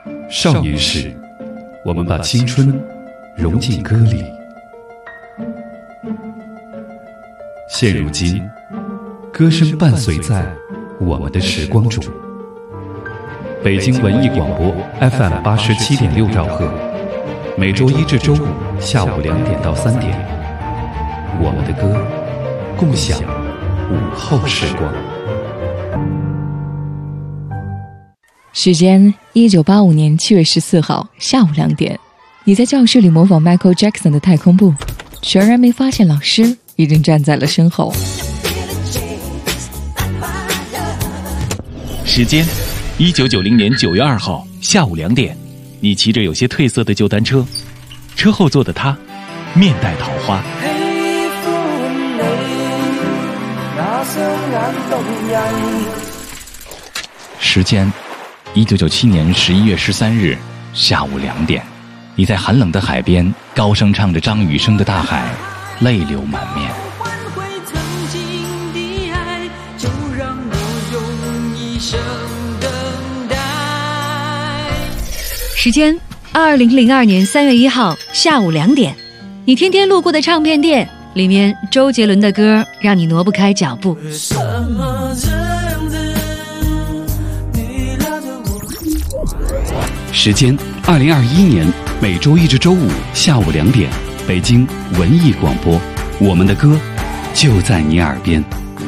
少年时，我们把青春融进歌里。现如今，歌声伴随在我们的时光中。北京文艺广播 FM 87.6兆赫，每周一至周五下午2点到3点，我们的歌，共享午后时光。 时间1985年7月14号下午2点，你在教室里模仿 Michael Jackson 的太空步，全然没发现老师已经站在了身后。 时间1990年9月2号下午2点，你骑着有些褪色的旧单车，车后座的他面带桃花。时间1997年11月13日下午2点，你在寒冷的海边高声唱着张雨生的《大海》，泪流满面。 时间2002年3月1号下午2点，你天天路过的唱片店，里面周杰伦的歌让你挪不开脚步。 时间2021年每周一至周五下午2点，北京文艺广播，我们的歌就在你耳边。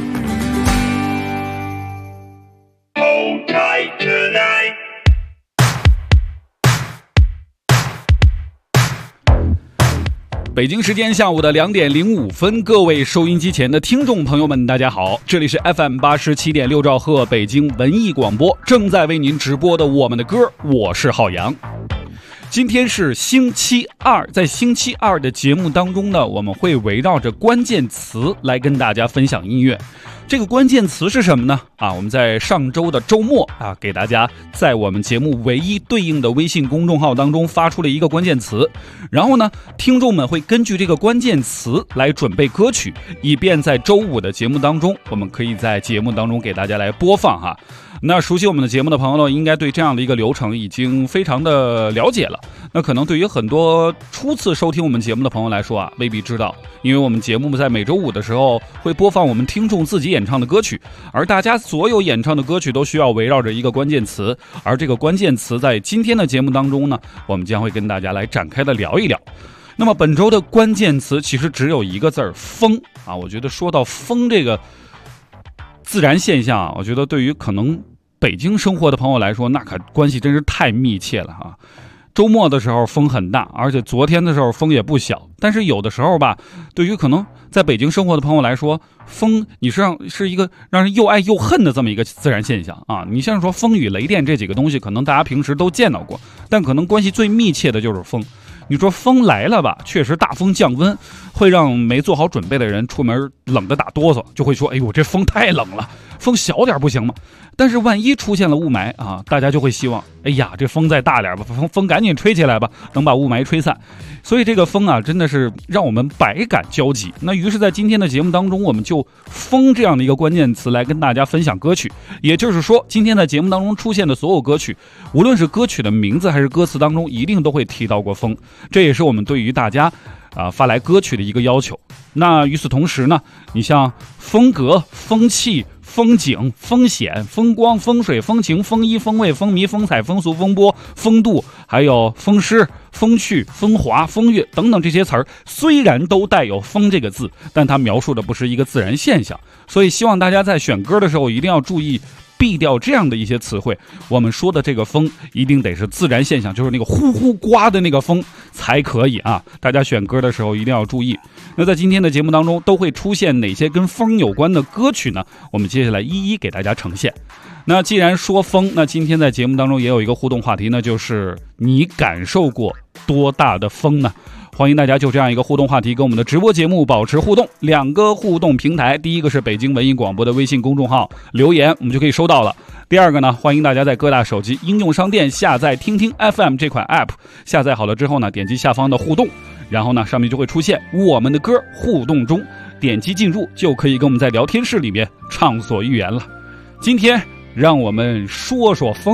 北京时间下午的2点05分，各位收音机前的听众朋友们，大家好，这里是 FM 87.6兆赫北京文艺广播，正在为您直播的我们的歌，我是浩洋。今天是星期二，在星期二的节目当中呢，我们会围绕着关键词来跟大家分享音乐。这个关键词是什么呢？我们在上周的周末给大家在我们节目唯一对应的微信公众号当中发出了一个关键词，然后呢，听众们会根据这个关键词来准备歌曲，以便在周五的节目当中，我们可以在节目当中给大家来播放哈。那熟悉我们的节目的朋友呢，应该对这样的一个流程已经非常的了解了。那可能对于很多初次收听我们节目的朋友来说未必知道，因为我们节目在每周五的时候会播放我们听众自己演唱的歌曲，而大家所有演唱的歌曲都需要围绕着一个关键词，而这个关键词在今天的节目当中呢，我们将会跟大家来展开的聊一聊。那么本周的关键词其实只有一个字儿，风我觉得说到风这个自然现象我觉得对于可能北京生活的朋友来说，那可关系真是太密切了周末的时候风很大，而且昨天的时候风也不小，但是有的时候吧，对于可能在北京生活的朋友来说，风你是一个让人又爱又恨的这么一个自然现象你像说风雨雷电这几个东西，可能大家平时都见到过，但可能关系最密切的就是风。你说风来了吧，确实大风降温，会让没做好准备的人出门冷得打哆嗦，就会说，哎呦，这风太冷了，风小点不行吗？但是万一出现了雾霾大家就会希望，哎呀，这风再大点吧，风赶紧吹起来吧，能把雾霾吹散。所以这个风真的是让我们百感交集。那于是在今天的节目当中，我们就风这样的一个关键词来跟大家分享歌曲。也就是说，今天在节目当中出现的所有歌曲，无论是歌曲的名字还是歌词当中，一定都会提到过风。这也是我们对于大家发来歌曲的一个要求。那与此同时呢，你像风格、风气、风景、风险、风光、风水、风情、风衣、风味、风靡、风采、风俗、风波、风度，还有风湿、风趣、风华、风月等等这些词儿，虽然都带有风这个字，但它描述的不是一个自然现象。所以希望大家在选歌的时候一定要注意避掉这样的一些词汇。我们说的这个风一定得是自然现象，就是那个呼呼刮的那个风才可以大家选歌的时候一定要注意。那在今天的节目当中都会出现哪些跟风有关的歌曲呢？我们接下来一一给大家呈现。那既然说风，那今天在节目当中也有一个互动话题呢，就是你感受过多大的风呢？欢迎大家就这样一个互动话题跟我们的直播节目保持互动。2个互动平台，第一个是北京文艺广播的微信公众号留言，我们就可以收到了。第二个呢，欢迎大家在各大手机应用商店下载听听 FM 这款 app， 下载好了之后呢，点击下方的互动，然后呢上面就会出现我们的歌互动中，点击进入就可以跟我们在聊天室里面畅所欲言了。今天让我们说说风。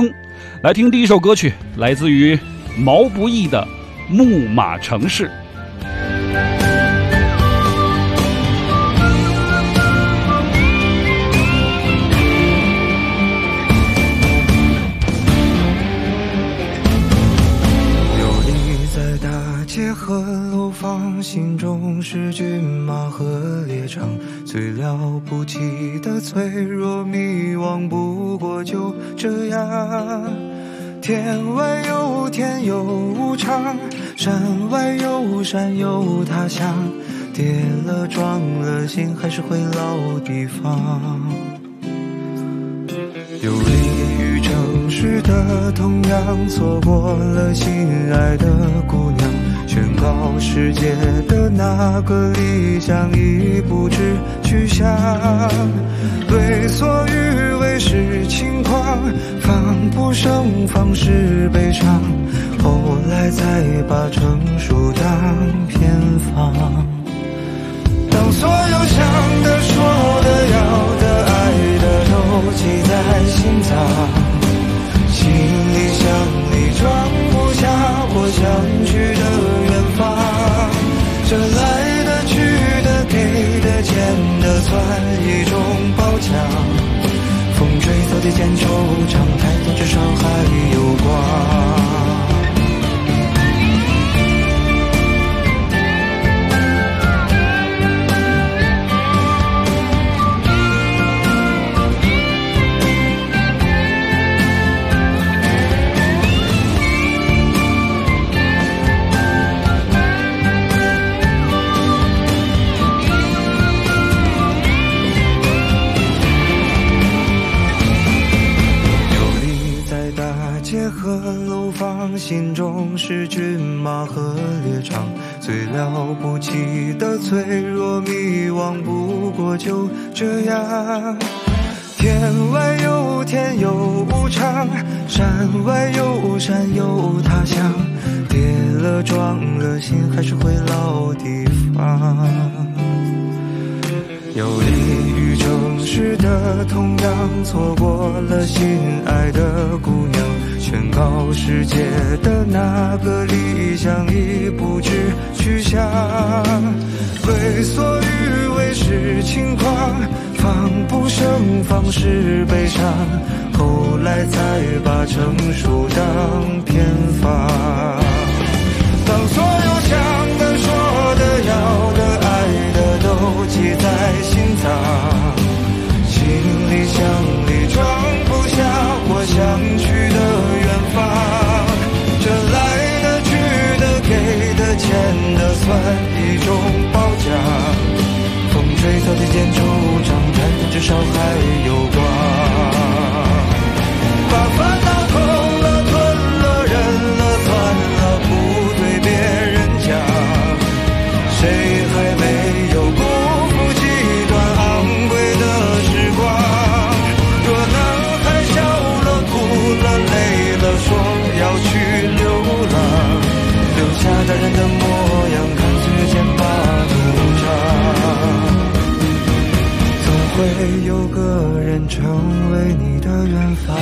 来听第一首歌曲，来自于毛不易的《木马城市》。 街和楼房，心中是骏马和猎场，最了不起的脆弱迷惘，不过就这样。天外有天有无常，山外有山有他乡，跌了撞了心还是回老地方。游离于城市的同样，错过了心爱的姑娘，宣告世界的那个理想已不知去向。为所欲为是轻狂，防不胜防是悲伤，后来才把成熟当偏方。当所有想的说的要的爱的都记在心脏，行李箱里装不下我想去的远方，这来的去的给的欠的算一种褒奖。风吹草低见惆怅，抬头至少还有光。心中是骏马和猎场，最了不起的脆弱迷惘，不过就这样。天外有天有无常，山外有山有他乡，跌了撞了心还是回老地方。游离于城市的同样，错过了心爱的姑娘，宣告世界的那个理想已不知去向。为所欲为是轻狂，防不胜防是悲伤，后来才把成熟当偏方。当所有想的说的要的爱的都记在心脏，行李箱里装不下我想去的远方，这来的去的给的欠的算一种褒奖。风吹草低见惆怅，抬头至少还有光。把烦恼空了吞了忍了算了，不对别人讲，谁还没有辜负几段昂贵的时光。若能还笑了哭了累了说要去流浪，留下大人的模样，看岁月剑拔弩张。总会有个人成为你的远方。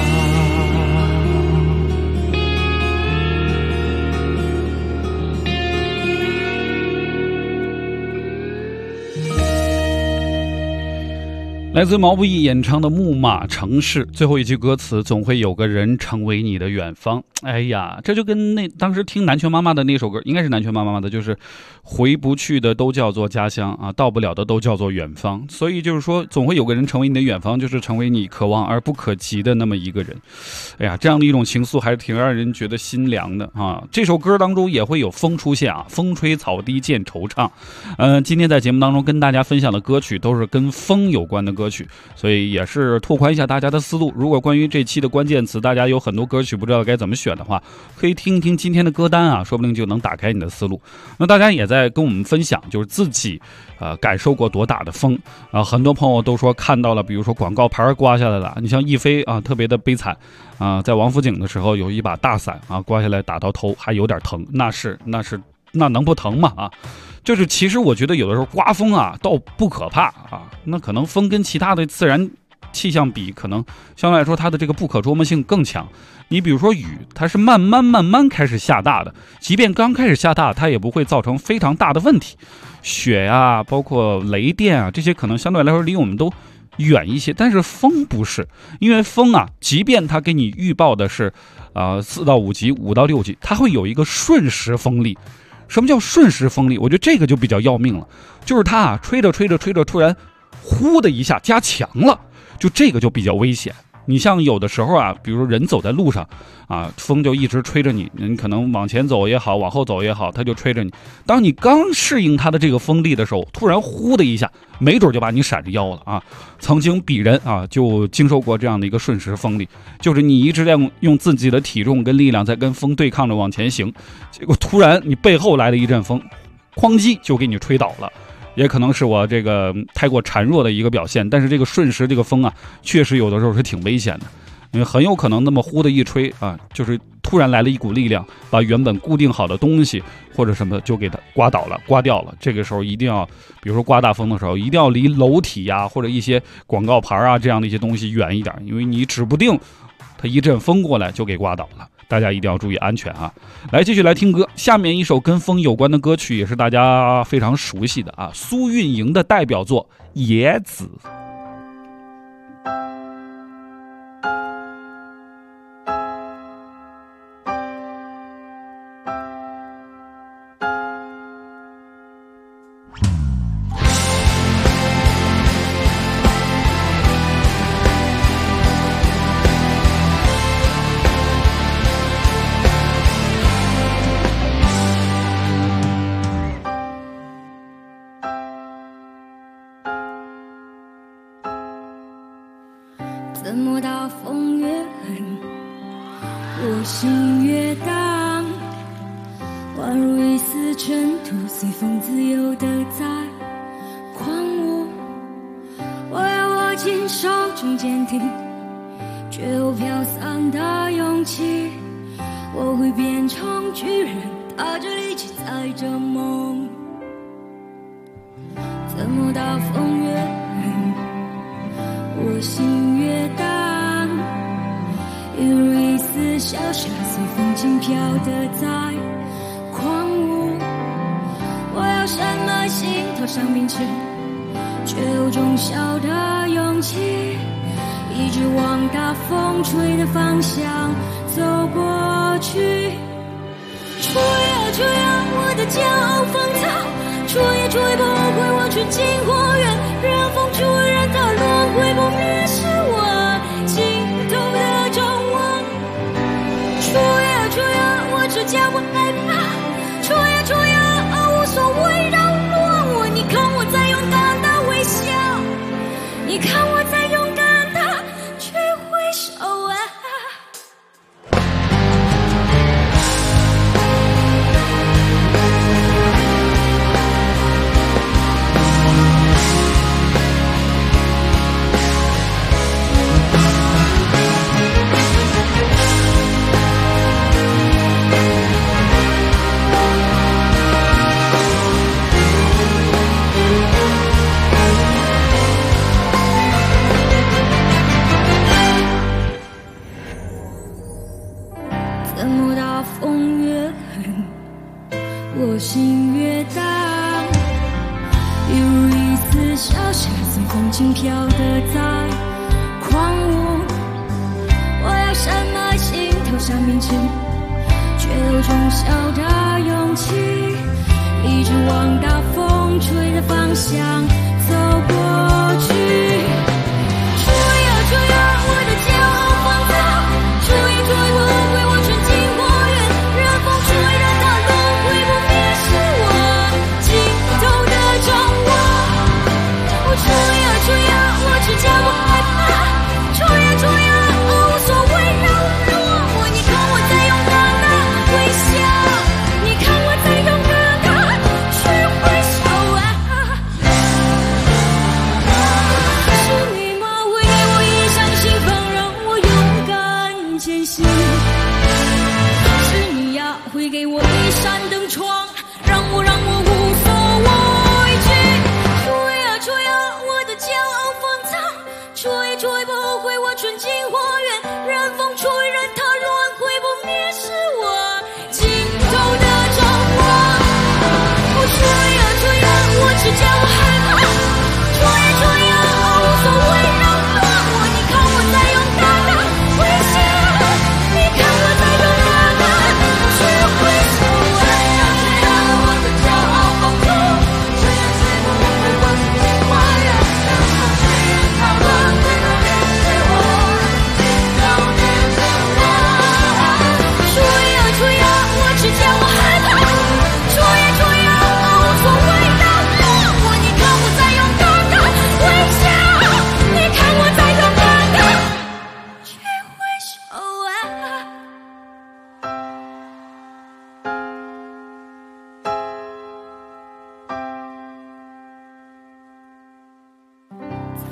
来自毛不易演唱的《木马城市》，最后一句歌词总会有个人成为你的远方。哎呀，这就跟当时听南拳妈妈的那首歌，应该是南拳妈妈的，就是回不去的都叫做家乡啊，到不了的都叫做远方。所以就是说，总会有个人成为你的远方，就是成为你可望而不可及的那么一个人。哎呀，这样的一种情愫还是挺让人觉得心凉的啊。这首歌当中也会有风出现啊，风吹草低见惆怅。今天在节目当中跟大家分享的歌曲都是跟风有关的歌曲，所以也是拓宽一下大家的思路。如果关于这期的关键词大家有很多歌曲不知道该怎么选的话，可以听一听今天的歌单啊，说不定就能打开你的思路。那大家也在跟我们分享，就是自己感受过多大的风啊。很多朋友都说看到了，比如说广告牌刮下来了，你像亦菲啊，特别的悲惨啊，在王府井的时候有一把大伞啊，刮下来打到头还有点疼，那能不疼吗啊？就是其实我觉得有的时候刮风啊倒不可怕啊，那可能风跟其他的自然气象比可能相对来说它的这个不可捉摸性更强。你比如说雨，它是慢慢开始下大的，即便刚开始下大，它也不会造成非常大的问题。雪呀，包括雷电啊，这些可能相对来说离我们都远一些，但是风不是，因为风啊，即便它给你预报的是4到5级、5到6级，它会有一个瞬时风力。什么叫瞬时风力？我觉得这个就比较要命了，就是它啊吹着，突然呼的一下加强了，就这个就比较危险。你像有的时候啊，比如说人走在路上啊，风就一直吹着你，你可能往前走也好，往后走也好，它就吹着你。当你刚适应它的这个风力的时候，突然呼的一下，没准就把你闪着腰了啊！曾经鄙人啊就经受过这样的一个瞬时风力，就是你一直在用自己的体重跟力量在跟风对抗着往前行，结果突然你背后来了一阵风，哐叽就给你吹倒了。也可能是我这个太过孱弱的一个表现，但是这个瞬时这个风啊，确实有的时候是挺危险的，因为很有可能那么呼的一吹啊，就是突然来了一股力量，把原本固定好的东西或者什么就给它刮倒了、刮掉了。这个时候一定要，比如说刮大风的时候，一定要离楼体呀或者一些广告牌啊这样的一些东西远一点，因为你指不定它一阵风过来就给刮倒了。大家一定要注意安全啊！来，继续来听歌。下面一首跟风有关的歌曲也是大家非常熟悉的啊，苏运莹的代表作《野子》。 怎么大风越狠，我心越荡，宛如一丝尘土，随风自由地在狂舞。我要握紧手中坚定却又飘散的勇气，我会变成巨人，踏着力气载着梦。怎么大风越狠，我心越荡，一如一丝小沙随风轻飘的在狂舞。我要什么心头上秉持，却有种小的勇气，一直往大风吹的方向走过去。吹啊吹啊，我的骄傲放肆，吹也吹不回我纯净花园，让风吹，让它轮回不灭，是我尽头的张望。吹啊吹啊，我只叫不害怕，吹啊吹啊，无所谓扰乱我。你看我在勇敢的微笑，你看我在勇敢的去挥手啊。怎么大风越狠，我心越荡，一如一丝小沙随风轻飘的在狂舞。我要什么心头上秉持，却有种小的勇气，一直往大风吹的方向走过去。吹啊吹啊，我的骄傲放肆，吹也吹不回我纯净花园，让风吹，让它轮回不灭，是我尽头的张望。我吹啊吹啊，我只叫不害怕，吹啊吹啊，无所谓扰乱我。你看我在勇敢的微笑，你看我在勇敢的去挥手啊。吹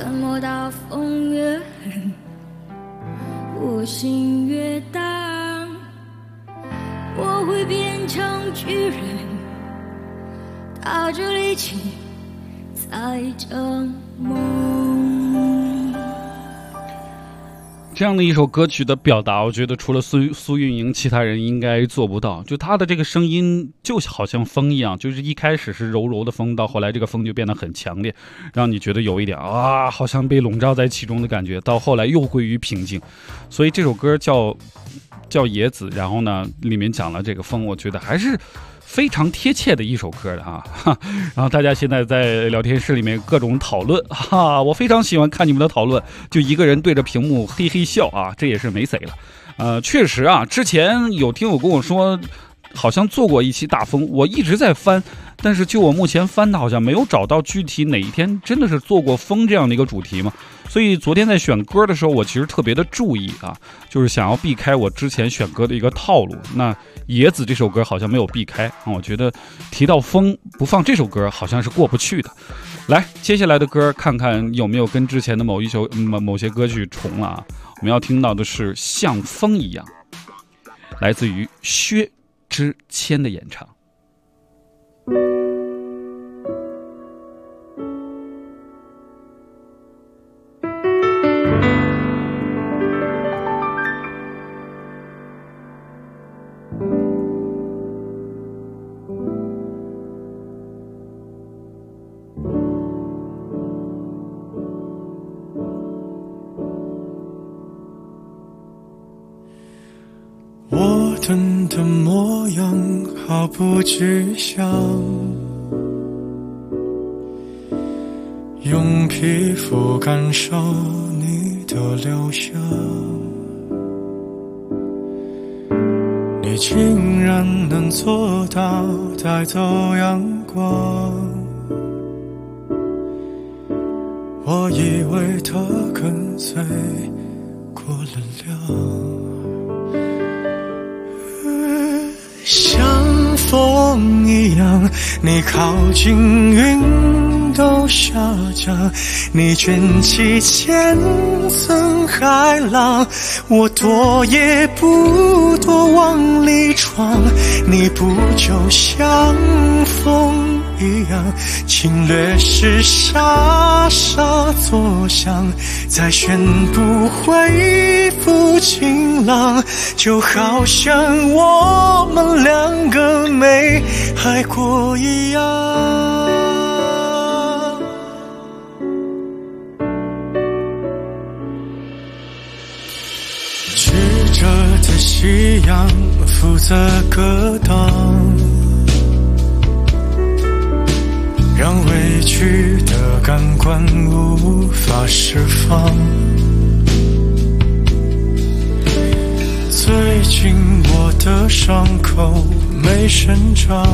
沉默到风越狠，我心越荡，我会变成巨人，踏着力气载着梦。 这样的一首歌曲的表达，我觉得除了苏运莹，其他人应该做不到。就她的这个声音，就好像风一样，就是一开始是柔柔的风，到后来这个风就变得很强烈，让你觉得有一点啊，好像被笼罩在其中的感觉。到后来又归于平静。所以这首歌叫野子，然后呢，里面讲了这个风，我觉得还是非常贴切的一首歌的啊。然后大家现在在聊天室里面各种讨论哈，我非常喜欢看你们的讨论，就一个人对着屏幕嘿嘿笑啊，这也是没谁了。确实啊，之前有听友跟我说好像做过一期大风，我一直在翻，但是就我目前翻的好像没有找到具体哪一天真的是做过风这样的一个主题嘛。所以昨天在选歌的时候，我其实特别的注意啊，就是想要避开我之前选歌的一个套路。那野子这首歌好像没有避开啊，我觉得提到风不放这首歌好像是过不去的。来，接下来的歌看看有没有跟之前的某些歌曲重了啊。我们要听到的是像风一样，来自于薛之谦的演唱。 我等的模样毫不具象，用皮肤感受你的留香，你竟然能做到带走阳光，我以为它跟随过了量，像风一样，你靠近云都下降，你卷起千层海浪，我躲也不躲往里闯，你不就像风一样，侵略时傻傻作响，再宣布恢复晴朗，就好像我们两个没爱过一样。曲折的夕阳负责格挡，让委屈的感官无法释放。最近我的伤口没生长，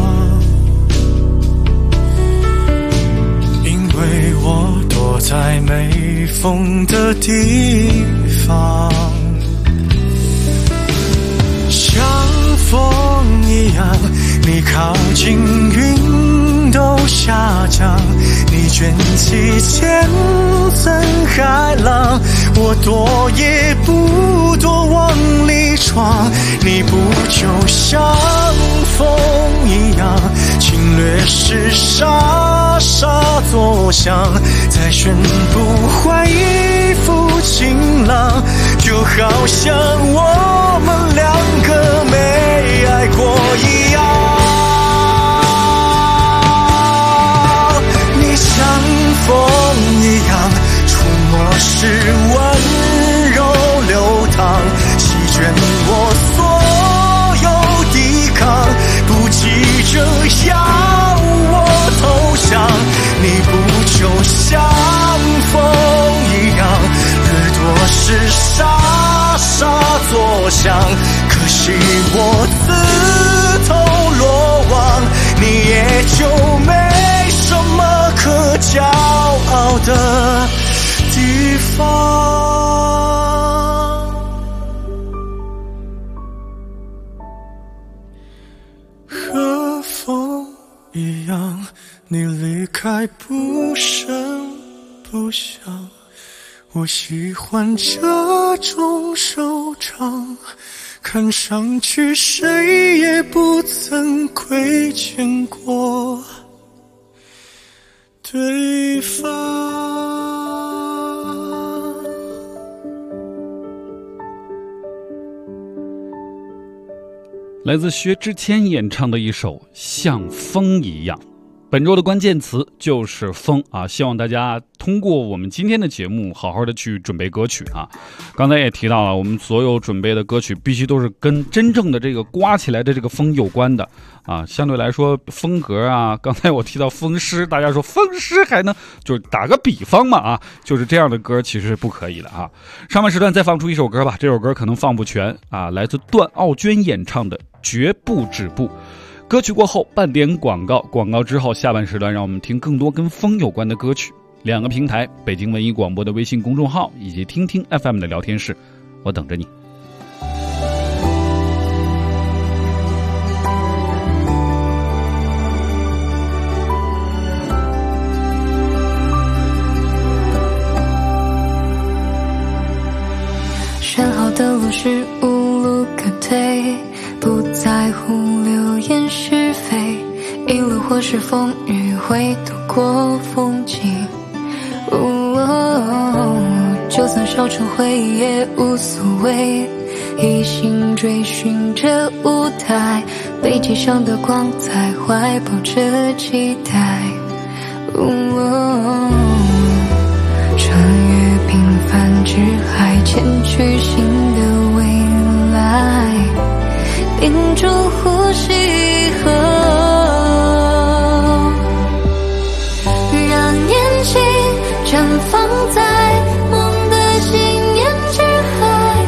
因为我躲在没风的地方。像风一样，你靠近云都下降，你卷起千层海浪，我躲也不躲往里闯，你不就像风一样，侵略时傻傻作响，再宣布恢复晴朗，就好像我们两个没爱过一样。像风一样，触摸时温柔流淌，席卷我所有抵抗，不急着要我投降，你不就像风一样，掠夺时傻傻作响，可惜我自投罗网，你也就没什么可骄傲的地方。和风一样，你离开不声不响。 我喜欢这种收场，看上去谁也不曾亏欠过对方。 来自薛之谦演唱的一首《像风一样》。本周的关键词就是风啊！希望大家通过我们今天的节目好好的去准备歌曲啊。刚才也提到了，我们所有准备的歌曲必须都是跟真正的这个刮起来的这个风有关的啊。相对来说风格啊，刚才我提到风湿，大家说风湿还能就是打个比方嘛啊，就是这样的歌其实是不可以的啊。上半时段再放出一首歌吧，这首歌可能放不全啊，来自段奥娟演唱的《绝不止步》。歌曲过后半点广告，广告之后下半时段让我们听更多跟风有关的歌曲。两个平台，北京文艺广播的微信公众号以及听听 FM 的聊天室，我等着你。 选好的路是无路可退，不在乎流言是非，一路或是风雨会度过风景。就算烧成灰也无所谓，一心追寻着舞台，背脊上的光在怀抱着期待。穿越平凡之海，前去新的未来，屏住呼吸后，让年轻绽放在梦的信念之海。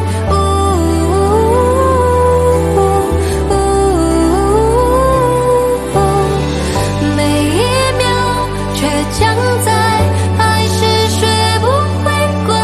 每一秒倔强在爱是学不会怪。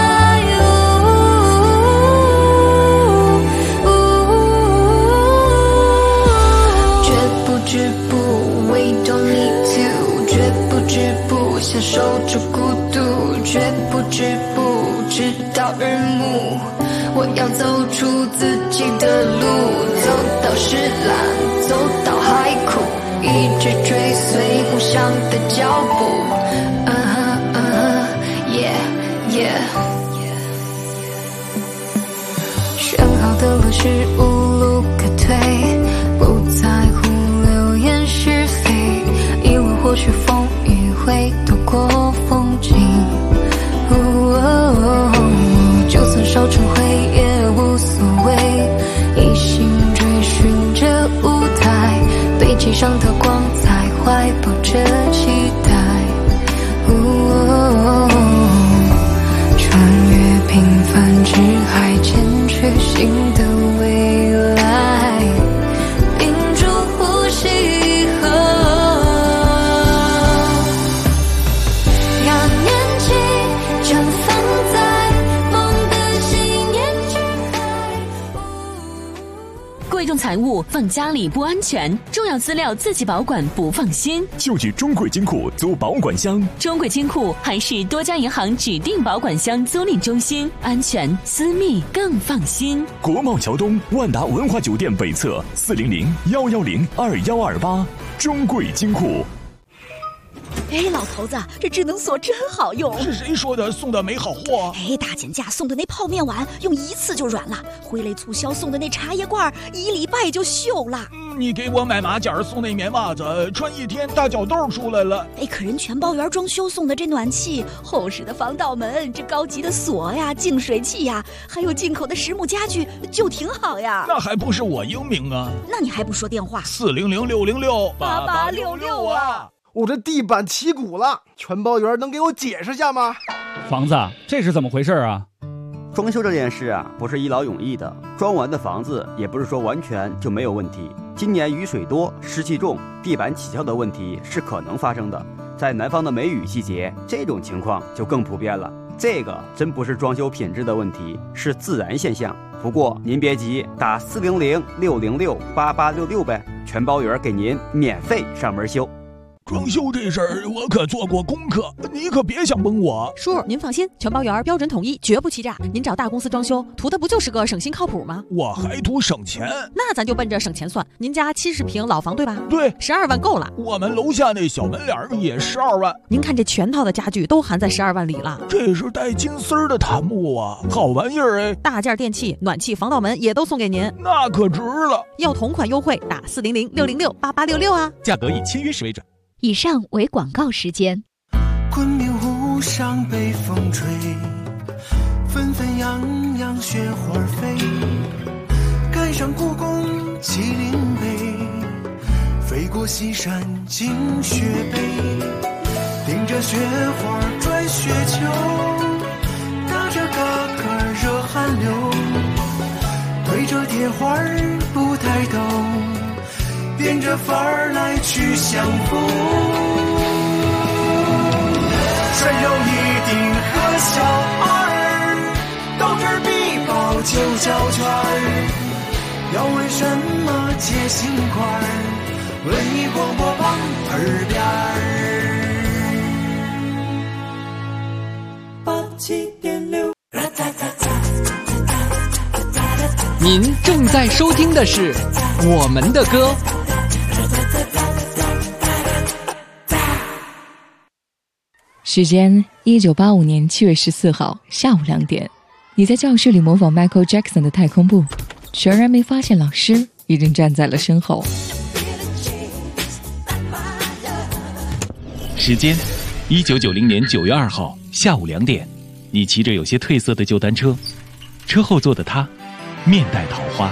绝不止步 We don't need to， 绝不止步享受着孤独，绝不止步直到日暮。我要走出自己的路，走到石栏，走到海枯，一直追随梦想的脚步。Yeah 选好的路是无路可退，不在乎流言是非，一路或许风雨会度过风景。就算烧成灰也无所谓，一心追寻着舞台，背脊上的光在怀抱着期待。穿越平凡之海，前去新的未来，屏住呼吸后，让年轻绽放在梦的信念之海。 贵重财物放家里不安全，重要资料自己保管不放心， 就去中贵金库租保管箱。 中贵金库还是多家银行指定保管箱租赁中心，安全私密更放心。 国贸桥东万达文华酒店北侧400-110-2128，中贵金库。 哎，老头子，这智能锁真好用。 是谁说的送的没好货？ 哎，大减价送的那泡面碗用一次就软了，挥泪促销送的那茶叶罐1礼拜就锈了。 你给我买马甲送那棉袜子，穿1天大脚痘出来了。 哎，可人全包园装修送的这暖气，厚实的防盗门，这高级的锁呀、净水器呀，还有进口的实木家具，就挺好呀。 那还不是我英明啊？ 那你还不说电话 ？400-606-8866啊！ 我这地板起鼓了，全包员能给我解释下吗？ 房子，这是怎么回事啊？ 装修这件事啊，不是一劳永逸的，装完的房子也不是说完全就没有问题。今年雨水多，湿气重，地板起翘的问题是可能发生的。在南方的梅雨季节，这种情况就更普遍了。这个真不是装修品质的问题，是自然现象。不过您别急，打400-606-8866呗，全包员给您免费上门修。 装修这事儿我可做过功课，你可别想蒙我。 叔，您放心，全包圆，标准统一，绝不欺诈。您找大公司装修，图的不就是个省心靠谱吗？ 我还图省钱， 那咱就奔着省钱算。您家70平老房对吧？ 对 ，12万够了。 我们楼下那小门脸也12万。 您看这全套的家具都含在12万里了。 这是带金丝儿的檀木啊，好玩意儿哎！ 大件电器、暖气、防盗门也都送给您， 那可值了。 要同款优惠，打400-606-8866啊， 价格以签约时为准。 以上为广告时间。 昆明湖上北风吹，纷纷扬扬雪花飞，赶上故宫麒麟碑，飞过西山进雪北，顶着雪花转雪球，打着嘎嘎热汗流，对着铁花不抬头，变着法儿来去相逢，穿上一顶和小二，到这儿必报就交圈儿，要问什么接心块儿，文艺广播放耳边儿87.6。 您正在收听的是我们的歌。 时间1985年7月14号下午2点，你在教室里模仿 Michael Jackson 的太空步，全然没发现老师已经站在了身后。 时间1990年9月2号下午2点，你骑着有些褪色的旧单车，车后座的他面带桃花。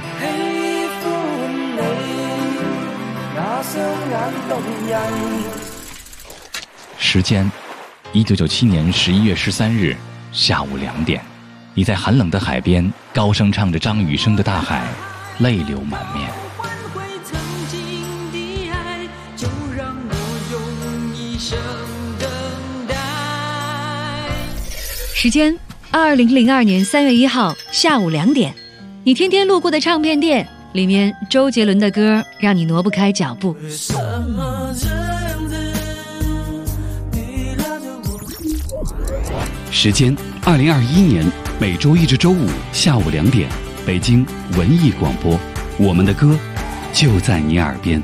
时间1997年11月13日下午2点，你在寒冷的海边高声唱着张雨生的《大海》，泪流满面。 时间2002年3月1号下午2点，你天天路过的唱片店，里面周杰伦的歌让你挪不开脚步。 时间2021年每周一至周五下午2点，北京文艺广播，我们的歌就在你耳边。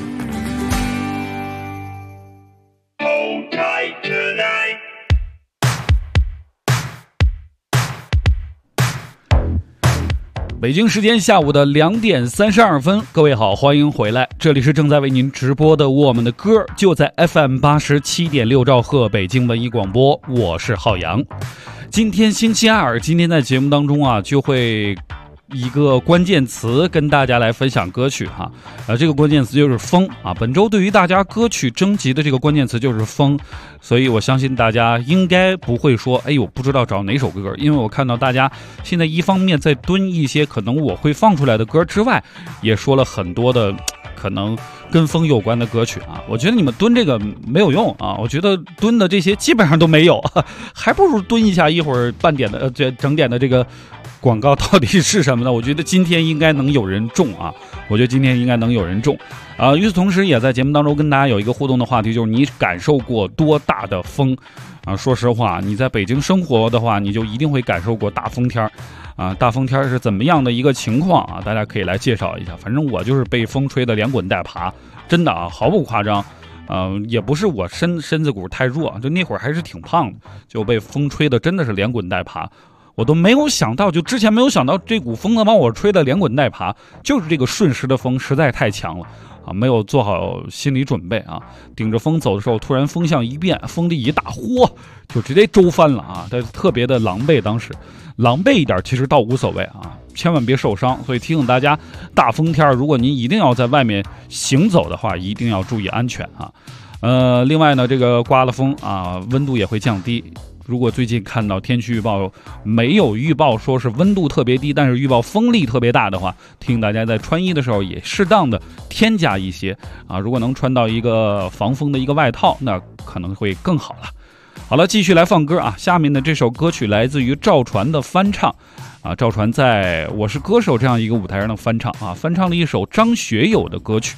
北京时间下午的2点32分，各位好，欢迎回来，这里是正在为您直播的我们的歌，就在 FM 87.6兆赫北京文艺广播，我是浩洋。今天星期二，今天在节目当中啊，就会一个关键词跟大家来分享歌曲哈，这个关键词就是风啊。本周对于大家歌曲征集的这个关键词就是风，所以我相信大家应该不会说，哎呦，不知道找哪首歌，因为我看到大家现在一方面在蹲一些可能我会放出来的歌之外，也说了很多的可能跟风有关的歌曲啊。我觉得你们蹲这个没有用啊，我觉得蹲的这些基本上都没有，还不如蹲一下一会儿半点的整点的这个广告到底是什么呢？我觉得今天应该能有人中啊！我觉得今天应该能有人中与此同时，也在节目当中跟大家有一个互动的话题，就是你感受过多大的风啊？说实话，你在北京生活的话，你就一定会感受过大风天啊！大风天是怎么样的一个情况啊？大家可以来介绍一下。反正我就是被风吹得连滚带爬，真的啊，毫不夸张。也不是我身子骨太弱，就那会儿还是挺胖的，就被风吹得真的是连滚带爬。我都没有想到，就之前没有想到这股风能把我吹得连滚带爬，就是这个瞬时的风实在太强了啊！没有做好心理准备啊，顶着风走的时候，突然风向一变，风力一大，嚯，就直接周翻了啊！特别的狼狈，当时狼狈一点其实倒无所谓啊，千万别受伤。所以提醒大家，大风天如果您一定要在外面行走的话，一定要注意安全啊！另外呢，这个刮了风啊，温度也会降低。如果最近看到天气预报没有预报说是温度特别低，但是预报风力特别大的话，提醒大家在穿衣的时候也适当的添加一些啊，如果能穿到一个防风的一个外套，那可能会更好了。好了，继续来放歌啊，下面的这首歌曲来自于赵传的翻唱啊，赵传在《我是歌手》这样一个舞台上的翻唱啊，翻唱了一首张学友的歌曲。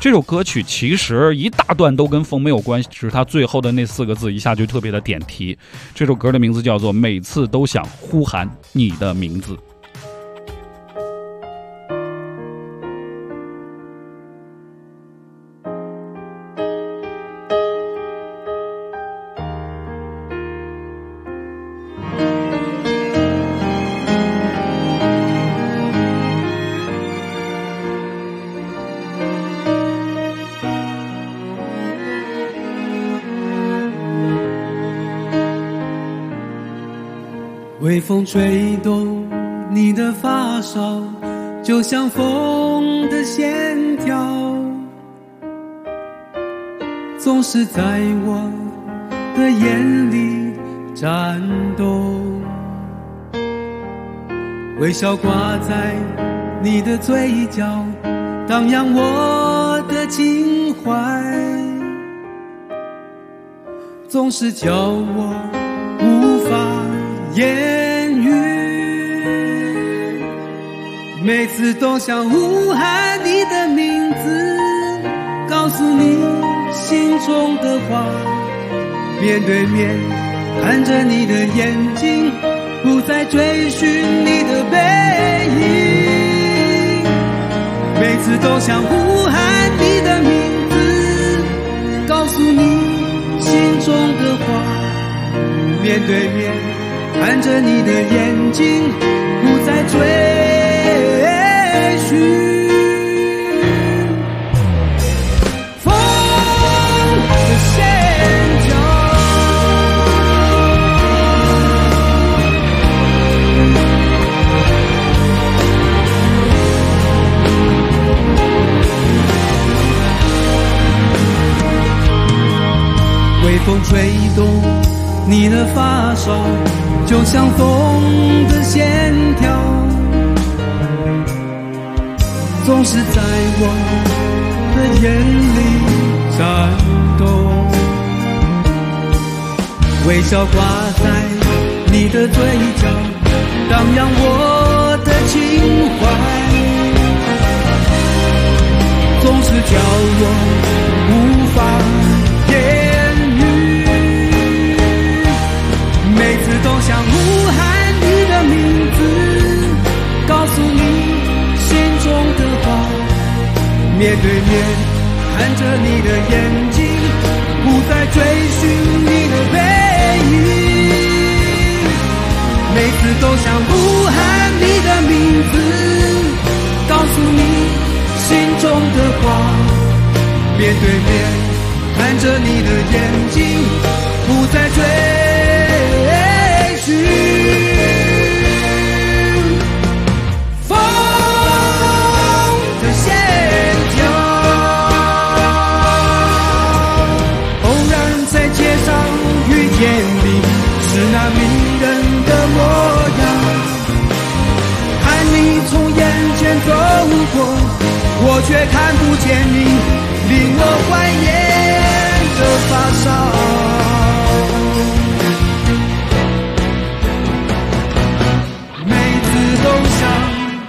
这首歌曲其实一大段都跟风没有关系，只是它最后的那4个字一下就特别的点题。这首歌的名字叫做《每次都想呼喊你的名字》。 微风吹动你的发梢，就像风的线条，总是在我的眼里颤抖。微笑挂在你的嘴角，荡漾我的情怀，总是叫我无法言语，每次都想呼喊你的名字，告诉你心中的话，面对面看着你的眼睛，不再追寻你的背影，每次都想呼喊你的名字，告诉你心中的话，面对面看着你的眼睛，不再追寻。风的线条，微风吹动你的发梢，就像风的线条，总是在我的眼里颤抖。微笑挂在你的嘴角，荡漾我的情怀，总是叫我无法言语，每次都想呼喊你的名字，告诉你心中的话，面对面看着你的眼睛，不再追寻你的背影，每次都想呼喊你的名字，告诉你心中的话，面对面看着你的眼睛，不再追寻。风的线条，偶然在街上遇见你，是那迷人的模样，看你从眼前走过，我却看不见你令我怀念的发梢。每次都想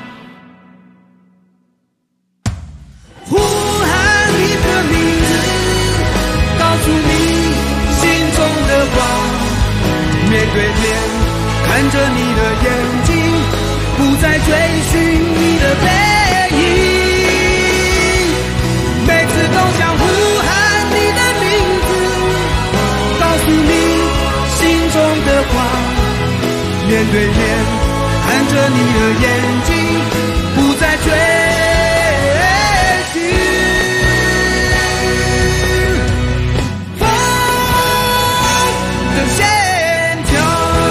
呼喊你的名字，告诉你心中的话，面对面看着你的眼睛，不再追寻你的背影，每次都想呼喊你的名字，告诉你心中的话，面对面看着你的眼睛，不再追寻。风的线条，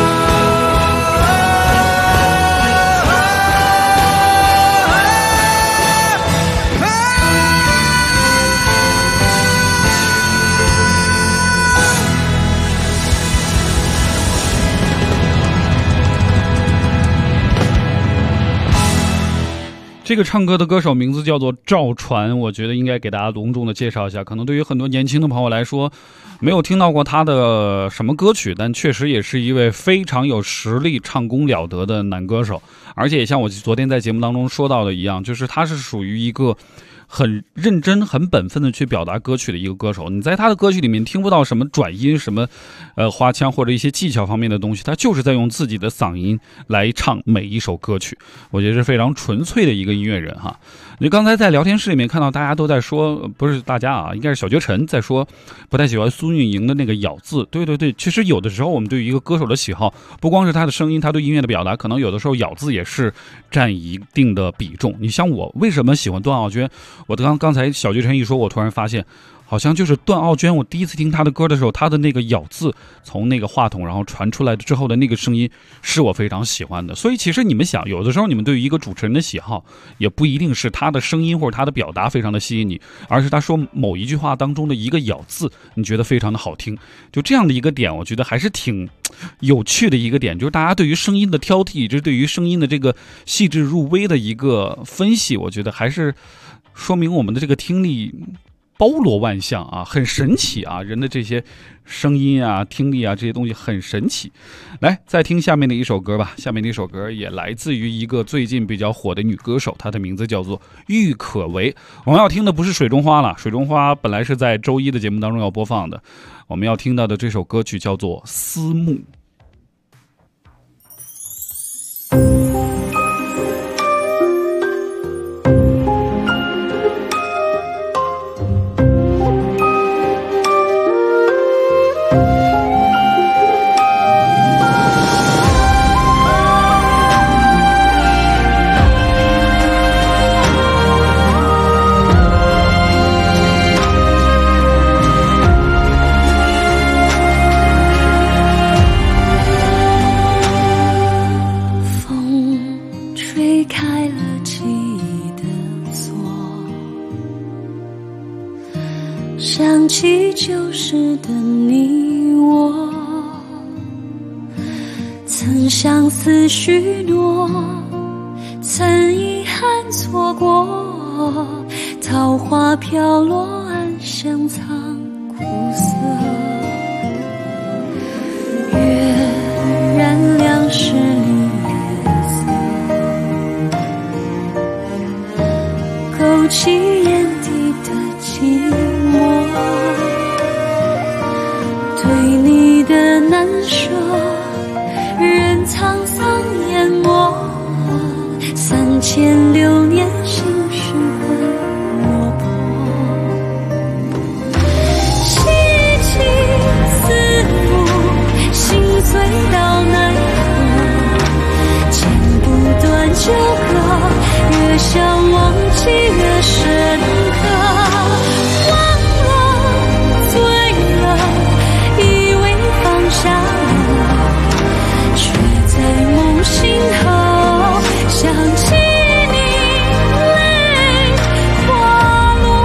这个唱歌的歌手名字叫做赵传，我觉得应该给大家隆重的介绍一下。可能对于很多年轻的朋友来说，没有听到过他的什么歌曲，但确实也是一位非常有实力、唱功了得的男歌手。而且也像我昨天在节目当中说到的一样，就是他是属于一个很认真很本分的去表达歌曲的一个歌手。你在他的歌曲里面听不到什么转音，什么花腔或者一些技巧方面的东西，他就是在用自己的嗓音来唱每一首歌曲，我觉得是非常纯粹的一个音乐人哈。你刚才在聊天室里面看到大家都在说，不是大家啊，应该是小绝尘在说不太喜欢苏运莹的那个咬字。对对对，其实有的时候我们对于一个歌手的喜好，不光是他的声音，他对音乐的表达，可能有的时候咬字也是占一定的比重。你像我为什么喜欢段奥娟，我刚才小绝尘一说，我突然发现好像就是段奥娟，我第一次听她的歌的时候，她的那个咬字从那个话筒然后传出来之后的那个声音是我非常喜欢的。所以其实你们想，有的时候你们对于一个主持人的喜好也不一定是他的声音或者他的表达非常的吸引你，而是他说某一句话当中的一个咬字你觉得非常的好听。就这样的一个点，我觉得还是挺有趣的一个点，就是大家对于声音的挑剔，就是对于声音的这个细致入微的一个分析，我觉得还是说明我们的这个听力包罗万象啊，很神奇啊！人的这些声音啊、听力啊这些东西很神奇。来，再听下面的一首歌吧。下面的一首歌也来自于一个最近比较火的女歌手，她的名字叫做郁可唯。我们要听的不是水中花了，水中花本来是在周一的节目当中要播放的。我们要听到的这首歌曲叫做思慕。 想起旧时的你我，曾相思许诺，曾遗憾错过，桃花飘落，暗香藏苦涩，月染亮十里月色，勾起眼底的寂寞，对你的难舍，任沧桑淹没，3600年心事很落魄，凄凄思慕，心碎到奈何，剪不断纠葛，越想忘记越深刻。心头想起你，泪滑落。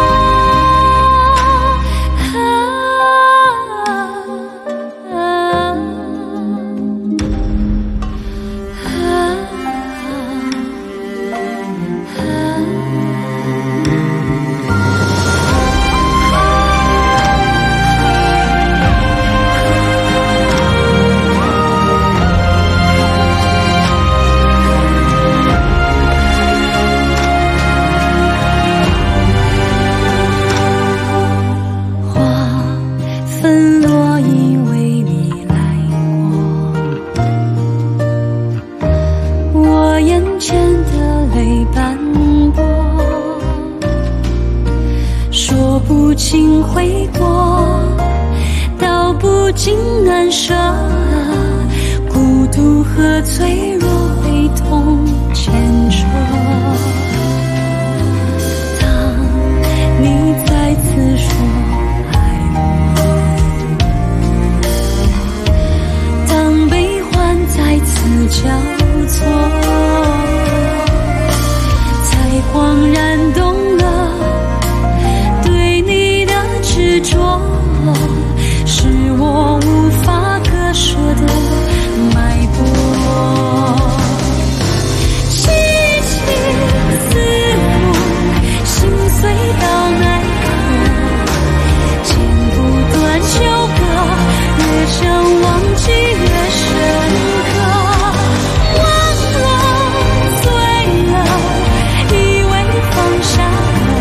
情回过，道不尽难舍，孤独和脆弱被痛牵扯。当你再次说爱我，当悲欢再次交错，才恍然懂了，执着是我无法割舍的脉搏，凄凄思慕，心碎到奈何，剪不断纠葛，越想忘记越深刻。忘了，醉了，以为放下了，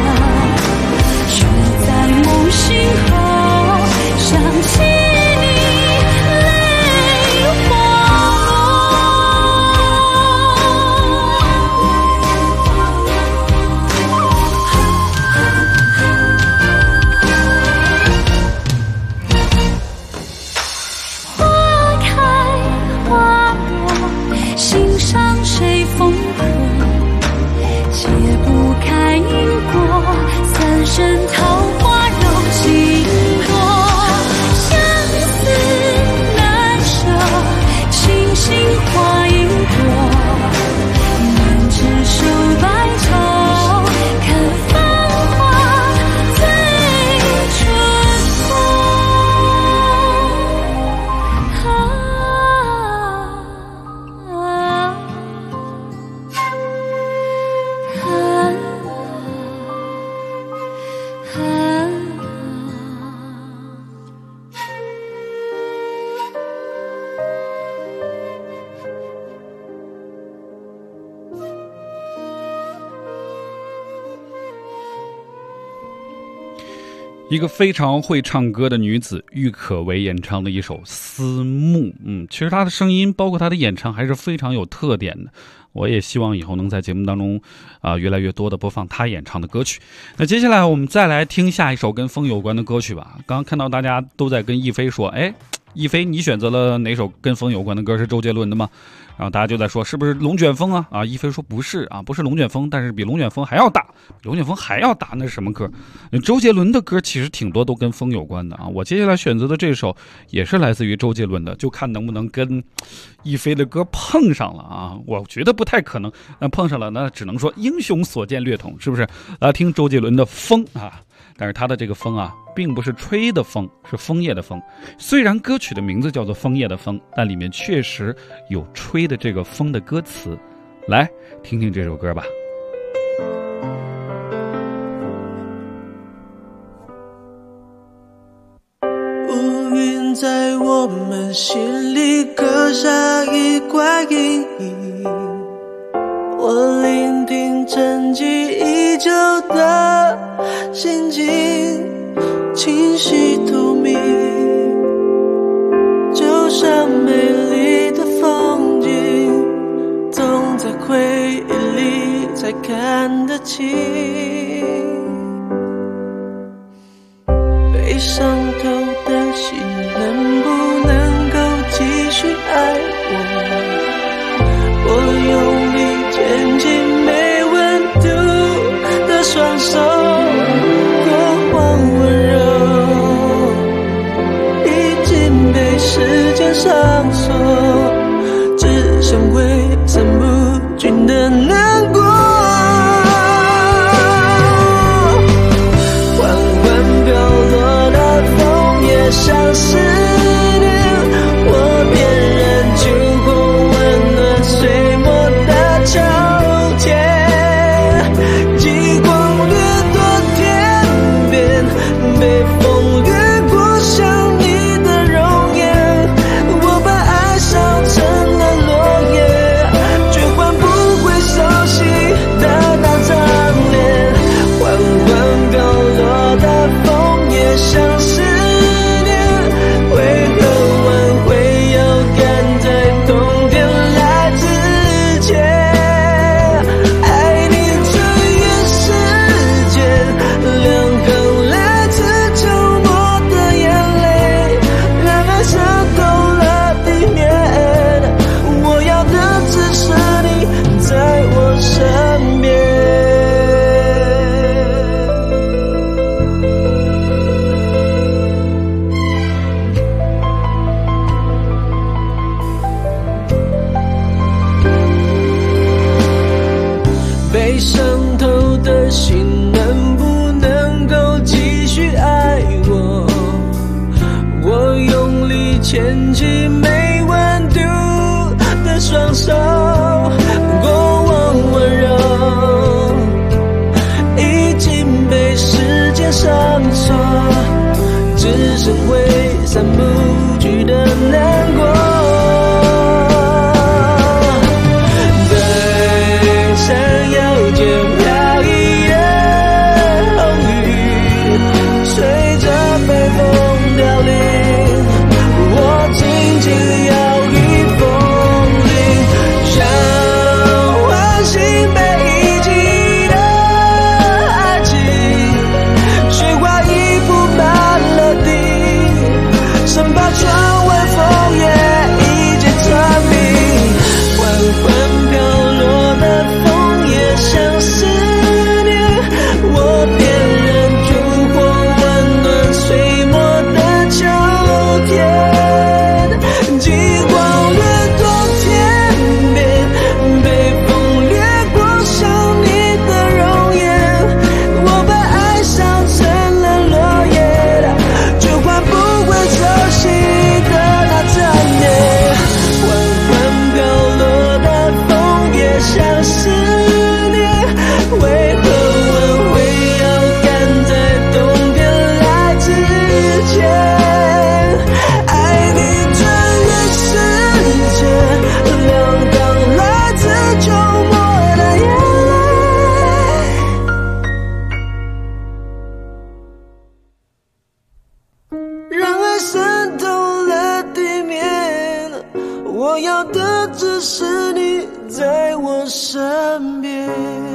一个非常会唱歌的女子郁可唯演唱的一首《思慕》，其实她的声音包括她的演唱还是非常有特点的。我也希望以后能在节目当中越来越多的播放她演唱的歌曲。那接下来我们再来听下一首跟风有关的歌曲吧。刚刚看到大家都在跟亦菲说，亦菲你选择了哪首跟风有关的歌？是周杰伦的吗？然后大家就在说是不是龙卷风啊？亦菲说不是啊，不是龙卷风，但是比龙卷风还要大，龙卷风还要大，那是什么歌？周杰伦的歌其实挺多都跟风有关的啊。我接下来选择的这首也是来自于周杰伦的，就看能不能跟亦菲的歌碰上了啊。我觉得不太可能，那碰上了那只能说英雄所见略同，是不是？来听周杰伦的风啊。但是他的这个风啊，并不是吹的风，是枫叶的风。虽然歌曲的名字叫做枫叶的风，但里面确实有吹的这个风的歌词。来听听这首歌吧。 乌云在我们心里刻下一块阴影，我聆听沉寂已久的心境，清晰透明，就像美丽的风景，总在回忆里才看得清。被伤透的心能不能够继续爱我？我用力牵紧没温度的双手，过往温柔已经被时间上锁，只剩挥散不尽的难过。缓缓飘落的枫叶像思念，我便燃尽红温暖碎末的秋天，极光掠过天边，被风掠过想你的容颜，我把爱烧成了落叶，却换不回熟悉的那张脸。缓缓飘落的枫叶像思念，为何挽回要赶在冬天来之前？爱你穿越时间，两行来自沉默的眼泪，让爱渗透了地面，我要的只是你在我身边。被伤透的心能不能够继续爱我？我用力牵起没温度的双手，过往温柔已经被时间上锁，只剩挥散不去的难过。生怕我要的只是你在我身边。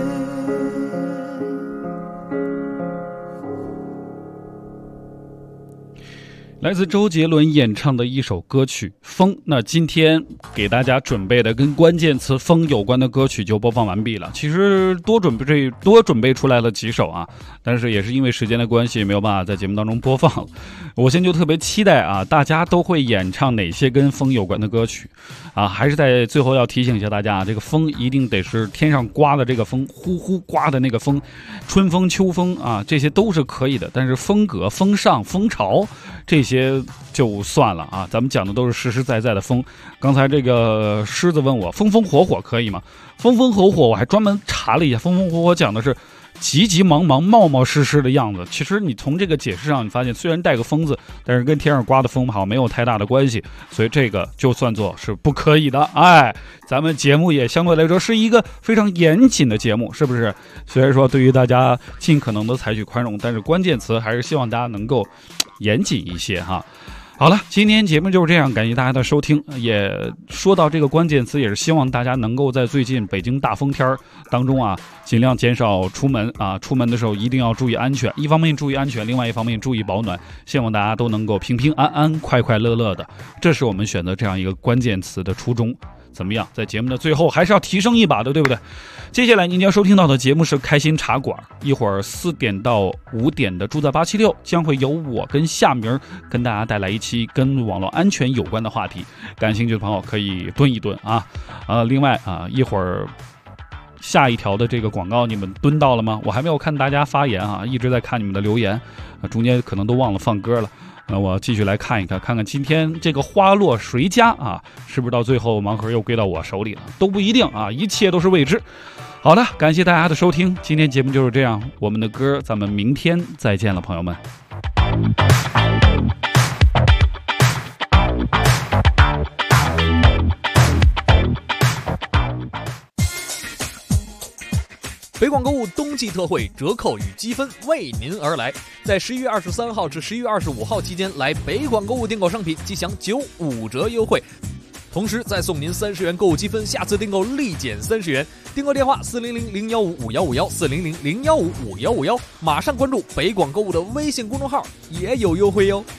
来自周杰伦演唱的一首歌曲《风》。那今天给大家准备的跟关键词风有关的歌曲就播放完毕了。其实多准备出来了几首啊，但是也是因为时间的关系没有办法在节目当中播放了。我现在就特别期待啊，大家都会演唱哪些跟风有关的歌曲啊？还是在最后要提醒一下大家，这个风一定得是天上刮的这个风，呼呼刮的那个风，春风秋风啊，这些都是可以的。但是风格、风尚、风潮这些就算了啊，咱们讲的都是实实在在的风。刚才这个狮子问我风风火火可以吗？风风火火我还专门查了一下，风风火火讲的是急急忙忙冒冒失失的样子。其实你从这个解释上你发现，虽然带个风字，但是跟天上刮的风好像没有太大的关系，所以这个就算作是不可以的。哎，咱们节目也相对来说是一个非常严谨的节目，是不是？虽然说对于大家尽可能的采取宽容，但是关键词还是希望大家能够严谨一些哈。好了，今天节目就是这样，感谢大家的收听。也说到这个关键词，也是希望大家能够在最近北京大风天当中啊，尽量减少出门啊，出门的时候一定要注意安全。一方面注意安全，另外一方面注意保暖。希望大家都能够平平安安、快快乐乐的，这是我们选择这样一个关键词的初衷。怎么样，在节目的最后还是要提升一把的，对不对？接下来您将收听到的节目是开心茶馆，一会儿4点到5点的住在876将会由我跟夏明跟大家带来一期跟网络安全有关的话题，感兴趣的朋友可以蹲一蹲啊。另外啊，一会儿下一条的这个广告你们蹲到了吗？我还没有看大家发言啊，一直在看你们的留言，中间可能都忘了放歌了。那我继续来看一看，看看今天这个花落谁家啊？是不是到最后盲盒又归到我手里了？都不一定啊，一切都是未知。好的，感谢大家的收听，今天节目就是这样，我们的歌咱们明天再见了，朋友们。 北广购物冬季特惠折扣与积分为您而来，在11月23号至11月25号期间来北广购物订购商品即享95折优惠，同时再送您30元购物积分，下次订购立减30元。订购电话400-015-5151，400-015-5151，马上关注北广购物的微信公众号也有优惠哟。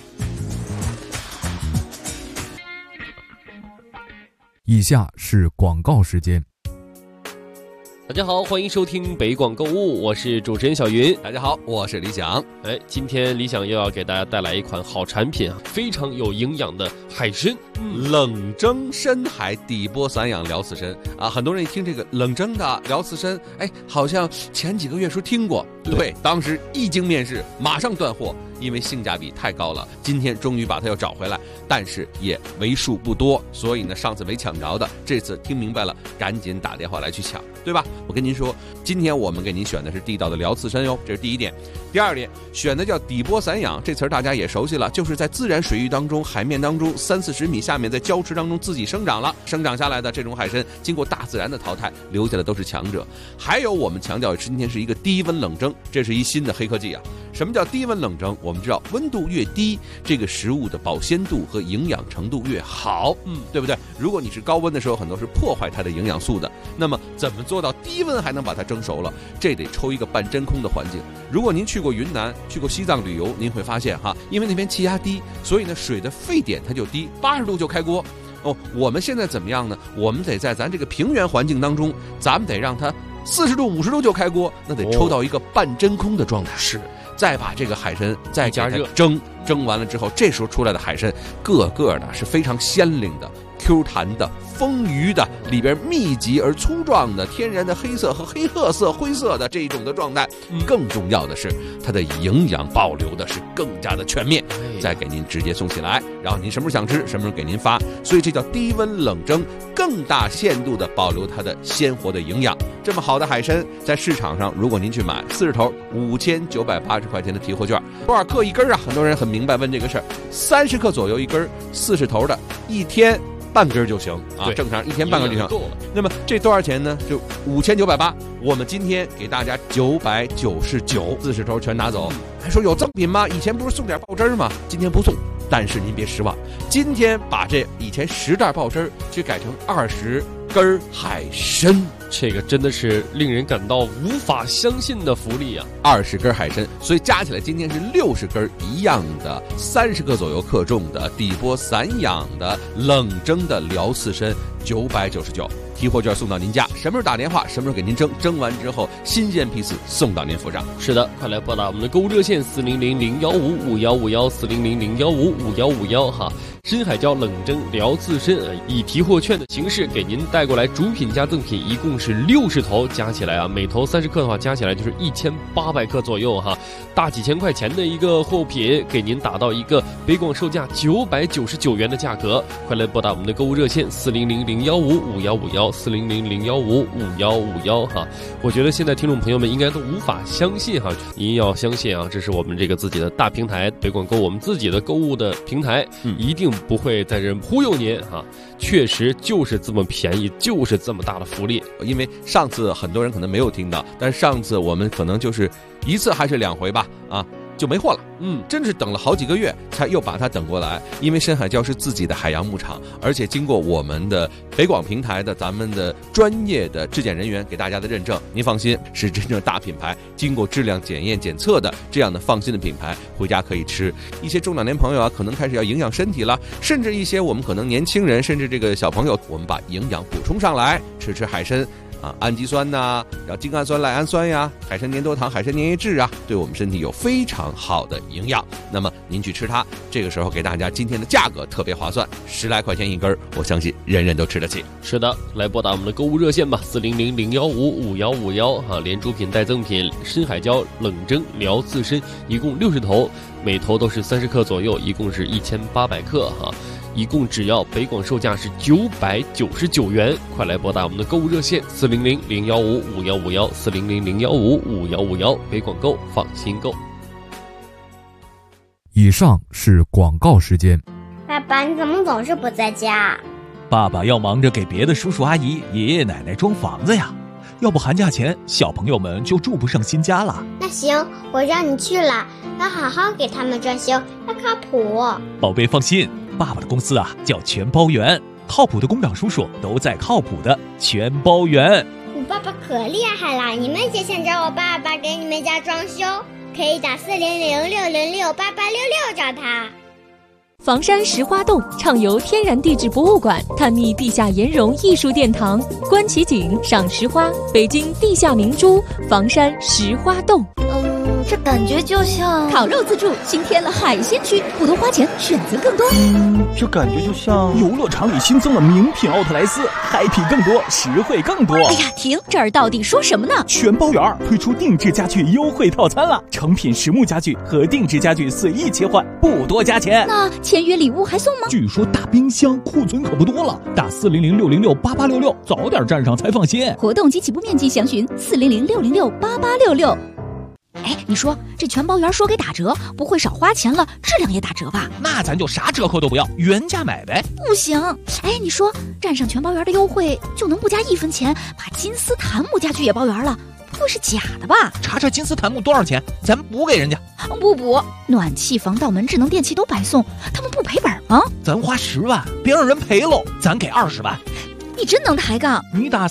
以下是广告时间。 大家好，欢迎收听北广购物，我是主持人小云。 大家好，我是李想。 今天李想又要给大家带来一款好产品啊，非常有营养的海参， 冷蒸深海底波散养辽刺参啊。很多人一听这个冷蒸的辽刺参，好像前几个月说听过，对，当时一经面世，马上断货，因为性价比太高了。今天终于把它又找回来，但是也为数不多，所以呢，上次没抢着的，这次听明白了，赶紧打电话来去抢，对吧？我跟您说，今天我们给您选的是地道的辽刺参哟，这是第一点。第二点，选的叫底波散养，这词儿大家也熟悉了，就是在自然水域当中、海面当中30-40米下面，在礁池当中自己生长了，生长下来的这种海参，经过大自然的淘汰，留下的都是强者。还有我们强调今天是一个低温冷蒸，这是一新的黑科技啊。什么叫低温冷蒸？我们知道温度越低，这个食物的保鲜度和营养程度越好，对不对？如果你是高温的时候，很多是破坏它的营养素的。那么怎么做到低温还能把它蒸熟了？这得抽一个半真空的环境。如果您去过云南、去过西藏旅游，您会发现哈，因为那边气压低，所以呢水的沸点它就低，80度就开锅。我们现在怎么样呢？我们得在咱这个平原环境当中，咱们得让它40度、50度就开锅，那得抽到一个半真空的状态。 是。 再把这个海参再加热蒸完了之后，这时候出来的海参个个的是非常鲜灵的、Q 弹的、丰腴的，里边密集而粗壮的天然的黑色和黑褐色、灰色的这一种的状态。更重要的是，它的营养保留的是更加的全面，再给您直接送起来，然后您什么时候想吃，什么时候给您发。所以这叫低温冷蒸，更大限度的保留它的鲜活的营养。这么好的海参，在市场上，如果您去买40头5980块钱的提货券，多少克一根啊？很多人很明白问这个事儿，30克左右一根，40头的，一天半根就行啊，正常一天半根就行。那么这多少钱呢？就5980，我们今天给大家999，40头全拿走。还说有赠品吗？以前不是送点爆汁吗？今天不送， 但是您别失望，今天把这以前10袋爆汁去改成20根海参， 这个真的是令人感到无法相信的福利啊 ！20根海参，所以加起来今天是60根一样的，30克左右克重的底波散养的冷蒸的辽刺参，999。提货券送到您家，什么时候打电话，什么时候给您蒸，蒸完之后新鲜批次送到您府上。 是的，快来拨打我们的购物热线400-015-5151，400-015-5151哈。深海椒冷蒸辽刺参以提货券的形式给您带过来，主品加赠品一共是60头，加起来啊，每头30克的话，加起来就是1800克左右哈，大几千块钱的一个货品，给您打到一个北广售价999元的价格。快来拨打我们的购物热线400-015-5151，400-015-5151哈。我觉得现在听众朋友们应该都无法相信哈，您要相信啊，这是我们这个自己的大平台北广购，我们自己的购物的平台，一定不会在这忽悠您哈，确实就是这么便宜，就是这么大的福利。 因为上次很多人可能没有听到，但是上次我们可能就是1次还是2回吧啊，就没货了。真是等了好几个月才又把它等过来。因为深海礁是自己的海洋牧场，而且经过我们的北广平台的咱们的专业的质检人员给大家的认证，您放心，是真正大品牌，经过质量检验检测的这样的放心的品牌，回家可以吃。一些中老年朋友啊，可能开始要营养身体了，甚至一些我们可能年轻人，甚至这个小朋友，我们把营养补充上来，吃海参啊，氨基酸呐，然后精氨酸、赖氨酸呀，海参粘多糖、海参粘液质啊，对我们身体有非常好的营养。那么您去吃它，这个时候给大家今天的价格特别划算，10来块钱一根，我相信人人都吃得起。 是的，来拨打我们的购物热线吧，400-015-5151哈，连主品带赠品，深海礁冷蒸辽刺参一共60头，每头都是30克左右，一共是1800克哈。一共只要北广售价是999元，快来拨打我们的购物热线400-015-5151，400-015-5151，北广购，放心购。 以上是广告时间。 爸爸，你怎么总是不在家？ 爸爸要忙着给别的叔叔阿姨、爷爷奶奶装房子呀，要不寒假前小朋友们就住不上新家了。 那行，我让你去了，要好好给他们装修，要靠谱。 宝贝放心，爸爸的公司啊叫全包园，靠谱的工长叔叔都在靠谱的全包园。 你爸爸可厉害了，你们也想找我爸爸给你们家装修，可以打400-606-8866找他。 房山石花洞畅游天然地质博物馆，探秘地下岩溶艺术殿堂，观奇景，赏石花，北京地下明珠，房山石花洞。 这感觉就像烤肉自助新添了海鲜区，不多花钱，选择更多。 这感觉就像游乐场里新增了名品奥特莱斯，嗨皮更多，实惠更多。 哎呀，停！这儿到底说什么呢？ 全包园推出定制家具优惠套餐了，成品实木家具和定制家具随意切换，不多加钱。 那签约礼物还送吗？ 据说大冰箱库存可不多了，打400-606-8866，早点站上才放心。 活动及起步面积详询400-606-8866。哎，你说这全包园说给打折，不会少花钱了，质量也打折吧？ 那咱就啥折扣都不要，原价买呗。 不行，哎，你说站上全包园的优惠就能不加1分钱，把金丝檀木家具也包圆了，不会是假的吧？ 查查金丝檀木多少钱，咱补给人家。 不补，暖气、防盗门、智能电器都白送，他们不赔本吗？ 咱花10万，别让人赔喽，咱给20万。 你真能抬杠！ 你打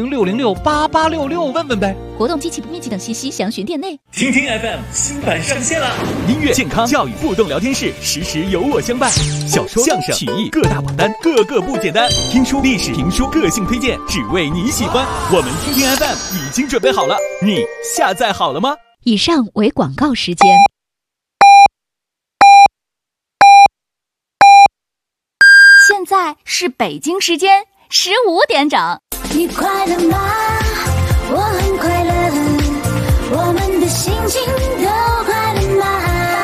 400-606-8866问问呗。 活动及起步面积等信息详询店内。 听听 FM 新版上线了，音乐、健康、教育、互动聊天室，时时有我相伴。小说、相声、曲艺各大榜单，个个不简单。听书、历史、评书，个性推荐，只为你喜欢。我们听听 FM 已经准备好了，你下载好了吗？ 以上为广告时间。现在是北京时间15点整。 你快乐吗？我很快乐，我们的心情都快乐吗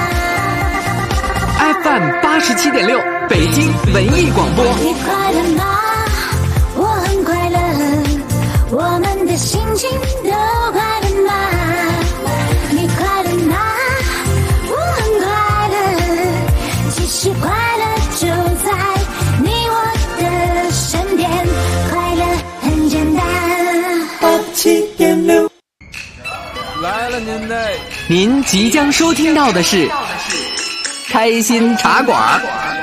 ？FM 87.6，北京文艺广播。 你快乐吗？我很快乐，我们的心情都快乐吗？你快乐吗？我很快乐，其实快乐就在你我的身边，快乐很简单。87.6 来了您嘞！ 您即将收听到的是开心茶馆。